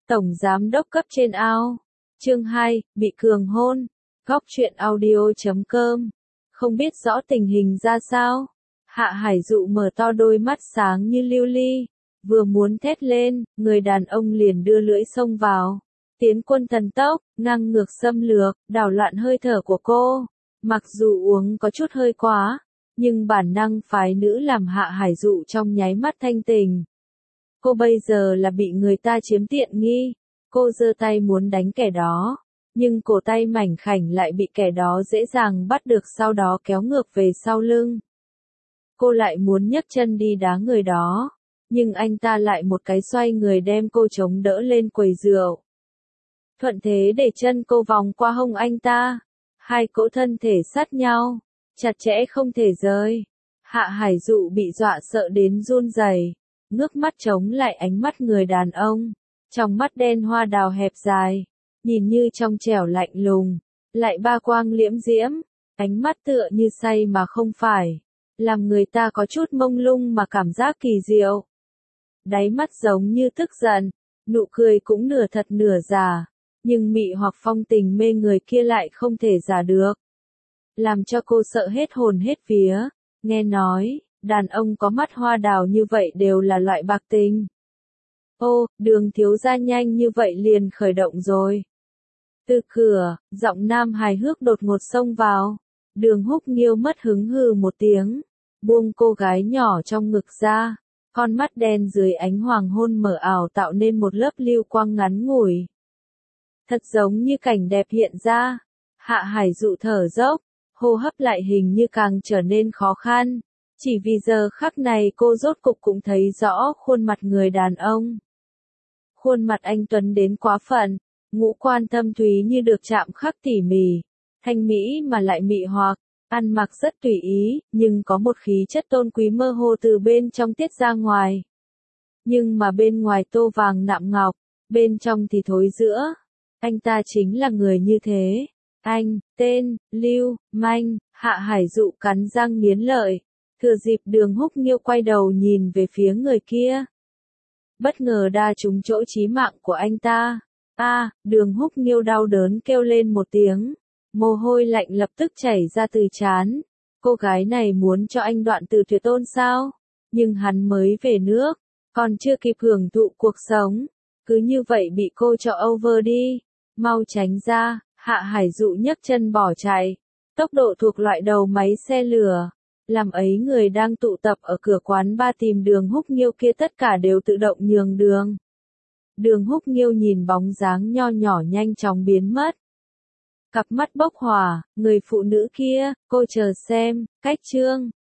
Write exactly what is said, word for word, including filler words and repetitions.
Tổng giám đốc cấp trên ao. Chương hai, bị cường hôn. Góc truyện audio chấm com. Không biết rõ tình hình ra sao. Hạ Hải Dụ mở to đôi mắt sáng như lưu ly. Vừa muốn thét lên, người đàn ông liền đưa lưỡi xông vào. Tiến quân thần tốc, ngang ngược xâm lược, đảo loạn hơi thở của cô. Mặc dù uống có chút hơi quá, nhưng bản năng phái nữ làm Hạ Hải Dụ trong nháy mắt thanh tình. Cô bây giờ là bị người ta chiếm tiện nghi. Cô giơ tay muốn đánh kẻ đó, nhưng cổ tay mảnh khảnh lại bị kẻ đó dễ dàng bắt được, sau đó kéo ngược về sau lưng. Cô lại muốn nhấc chân đi đá người đó, nhưng anh ta lại một cái xoay người đem cô chống đỡ lên quầy rượu. Thuận thế để chân cô vòng qua hông anh ta. Hai cỗ thân thể sát nhau, chặt chẽ không thể rời. Hạ Hải Dụ bị dọa sợ đến run rẩy, ngước mắt chống lại ánh mắt người đàn ông. Trong mắt đen hoa đào hẹp dài, nhìn như trong trẻo lạnh lùng, lại ba quang liễm diễm, ánh mắt tựa như say mà không phải, làm người ta có chút mông lung mà cảm giác kỳ diệu. Đáy mắt giống như tức giận, nụ cười cũng nửa thật nửa giả, nhưng mị hoặc phong tình mê người kia lại không thể giả được. Làm cho cô sợ hết hồn hết vía, nghe nói, đàn ông có mắt hoa đào như vậy đều là loại bạc tình. Ô, Đường thiếu gia nhanh như vậy liền khởi động rồi. Từ cửa, giọng nam hài hước đột ngột xông vào. Đường Húc Nghiêu mất hứng hừ một tiếng, buông cô gái nhỏ trong ngực ra. Con mắt đen dưới ánh hoàng hôn mờ ảo tạo nên một lớp lưu quang ngắn ngủi. Thật giống như cảnh đẹp hiện ra. Hạ Hải Dụ thở dốc, hô hấp lại hình như càng trở nên khó khăn. Chỉ vì giờ khắc này cô rốt cục cũng thấy rõ khuôn mặt người đàn ông. Khuôn mặt anh tuấn đến quá phận, ngũ quan thâm thúy như được chạm khắc tỉ mỉ, thanh mỹ mà lại mị hoặc, ăn mặc rất tùy ý, nhưng có một khí chất tôn quý mơ hồ từ bên trong tiết ra ngoài. Nhưng mà bên ngoài tô vàng nạm ngọc, bên trong thì thối giữa. Anh ta chính là người như thế. Anh, tên, Lưu, Manh. Hạ Hải Dụ cắn răng nghiến lợi. Thừa dịp Đường Húc Nghiêu quay đầu nhìn về phía người kia. Bất ngờ đa trúng chỗ chí mạng của anh ta. A, à, Đường Húc Nghiêu đau đớn kêu lên một tiếng. Mồ hôi lạnh lập tức chảy ra từ trán. Cô gái này muốn cho anh đoạn từ tuyệt tôn sao? Nhưng hắn mới về nước, còn chưa kịp hưởng thụ cuộc sống. Cứ như vậy bị cô cho over đi. Mau tránh ra. Hạ Hải Dụ nhấc chân bỏ chạy. Tốc độ thuộc loại đầu máy xe lửa. Làm ấy người đang tụ tập ở cửa quán ba tìm Đường Húc Nghiêu kia tất cả đều tự động nhường đường. Đường Húc Nghiêu nhìn bóng dáng nho nhỏ nhanh chóng biến mất. Cặp mắt bốc hỏa, người phụ nữ kia, cô chờ xem, cách chương.